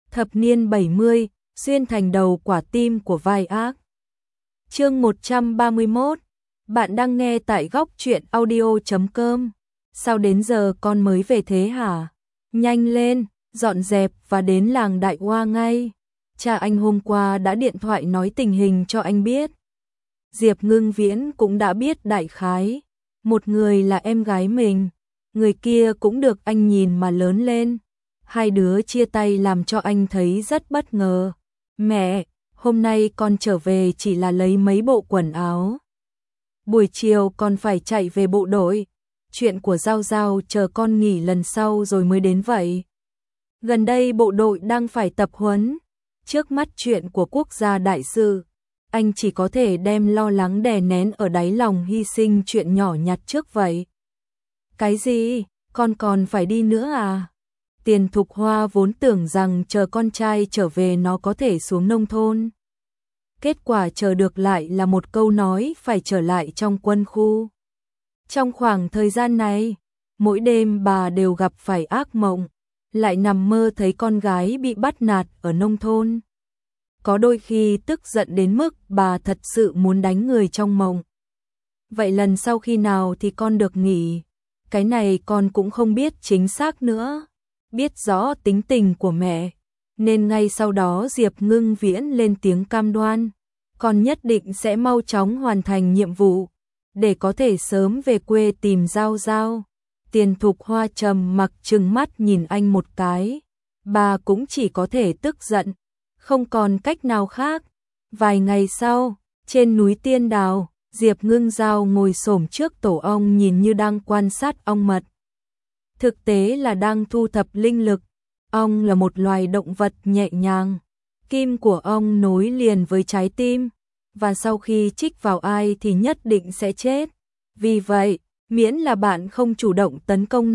Thập niên 70, xuyên thành đầu quả tim của vai ác. Chương 131. Bạn đang nghe tại góc truyện audio.com. Sao đến giờ con mới về thế hả? Nhanh lên, dọn dẹp và đến làng Đại Hoa ngay. Cha anh hôm qua đã điện thoại nói tình hình cho anh biết. Diệp Ngưng Viễn cũng đã biết đại khái. Một người là em gái mình, người kia cũng được anh nhìn mà lớn lên. Hai đứa chia tay làm cho anh thấy rất bất ngờ. Mẹ, hôm nay con trở về chỉ là lấy mấy bộ quần áo. Buổi chiều con phải chạy về bộ đội. Chuyện của Giao Giao chờ con nghỉ lần sau rồi mới đến vậy. Gần đây bộ đội đang phải tập huấn. Trước mắt chuyện của quốc gia đại sự, anh chỉ có thể đem lo lắng đè nén ở đáy lòng, hy sinh chuyện nhỏ nhặt trước vậy. Cái gì? Con còn phải đi nữa à? Tiền Thục Hoa vốn tưởng rằng chờ con trai trở về nó có thể xuống nông thôn. Kết quả chờ được lại là một câu nói phải trở lại trong quân khu. Trong khoảng thời gian này, mỗi đêm bà đều gặp phải ác mộng, lại nằm mơ thấy con gái bị bắt nạt ở nông thôn. Có đôi khi tức giận đến mức bà thật sự muốn đánh người trong mộng. Vậy lần sau khi nào thì con được nghỉ? Cái này con cũng không biết chính xác nữa. Biết rõ tính tình của mẹ, nên ngay sau đó Diệp Ngưng Viễn lên tiếng cam đoan, con nhất định sẽ mau chóng hoàn thành nhiệm vụ, để có thể sớm về quê tìm Giao Giao. Tiền Thục Hoa trầm mặc trừng mắt nhìn anh một cái, bà cũng chỉ có thể tức giận, không còn cách nào khác. Vài ngày sau, trên núi Tiên Đào, Diệp Ngưng Giao ngồi xổm trước tổ ong nhìn như đang quan sát ong mật. Thực tế là đang thu thập linh lực. Ong là một loài động vật nhẹ nhàng. Kim của ong nối liền với trái tim, và sau khi chích vào ai thì nhất định sẽ chết. Vì vậy, miễn là bạn không chủ động tấn công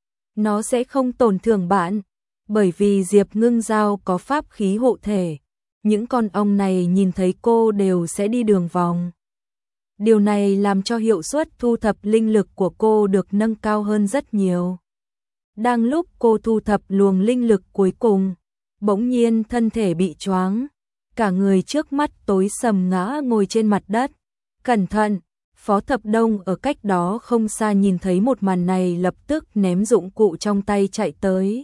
nó sẽ không tổn thương bạn. Bởi vì Diệp Ngưng Giao có pháp khí hộ thể, những con ong này nhìn thấy cô đều sẽ đi đường vòng. Điều này làm cho hiệu suất thu thập linh lực của cô được nâng cao hơn rất nhiều. Đang lúc cô thu thập luồng linh lực cuối cùng, bỗng nhiên thân thể bị choáng, cả người trước mắt tối sầm ngã ngồi trên mặt đất. Cẩn thận! Phó Thập Đông ở cách đó không xa nhìn thấy một màn này lập tức ném dụng cụ trong tay chạy tới.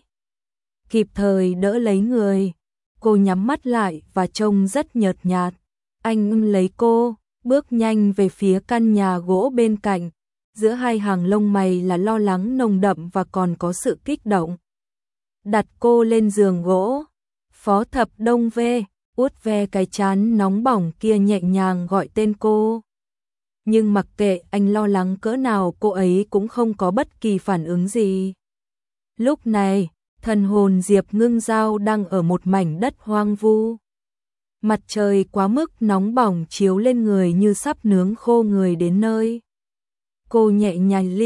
Kịp thời đỡ lấy người, cô nhắm mắt lại và trông rất nhợt nhạt. Anh lấy cô, bước nhanh về phía căn nhà gỗ bên cạnh. Giữa hai hàng lông mày là lo lắng nồng đậm và còn có sự kích động. Đặt cô lên giường gỗ, Phó Thập Đông vuốt ve cái trán nóng bỏng kia nhẹ nhàng gọi tên cô. Nhưng mặc kệ anh lo lắng cỡ nào, cô ấy cũng không có bất kỳ phản ứng gì. Lúc này, thần hồn Diệp Ngưng Giao đang ở một mảnh đất hoang vu. Mặt trời quá mức nóng bỏng chiếu lên người như sắp nướng khô người đến nơi. Cô nhẹ nhàng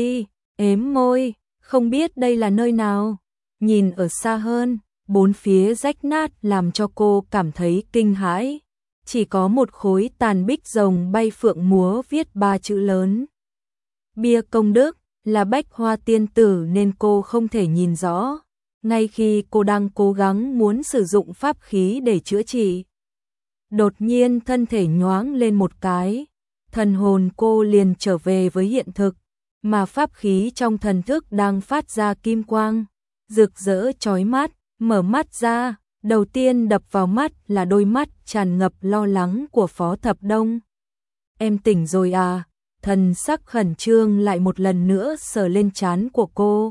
ếm môi, không biết đây là nơi nào. Nhìn ở xa hơn, bốn phía rách nát làm cho cô cảm thấy kinh hãi. Chỉ có một khối tàn bích rồng bay phượng múa viết 3 chữ lớn. Bia công đức, là Bách Hoa tiên tử nên cô không thể nhìn rõ. Ngay khi cô đang cố gắng muốn sử dụng pháp khí để chữa trị, đột nhiên thân thể nhoáng lên một cái. Thần hồn cô liền trở về với hiện thực, mà pháp khí trong thần thức đang phát ra kim quang, rực rỡ chói mắt. Mở mắt ra, đầu tiên đập vào mắt là đôi mắt tràn ngập lo lắng của Phó Thập Đông. Em tỉnh rồi à? Thần sắc khẩn trương lại một lần nữa sờ lên trán của cô.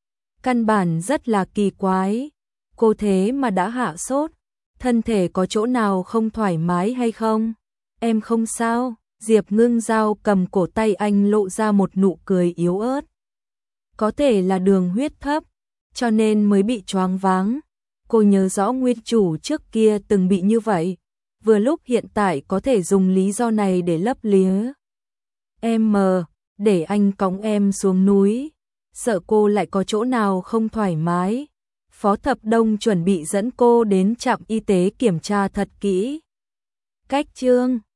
Căn bản rất là kỳ quái, cô thế mà đã hạ sốt, thân thể có chỗ nào không thoải mái hay không? Em không sao. Diệp Ngưng Giao cầm cổ tay anh lộ ra một nụ cười yếu ớt. Có thể là đường huyết thấp, cho nên mới bị choáng váng. Cô nhớ rõ nguyên chủ trước kia từng bị như vậy, vừa lúc hiện tại có thể dùng lý do này để lấp liếm. Để anh cõng em xuống núi, sợ cô lại có chỗ nào không thoải mái. Phó Thập Đông chuẩn bị dẫn cô đến trạm y tế kiểm tra thật kỹ. Cách chương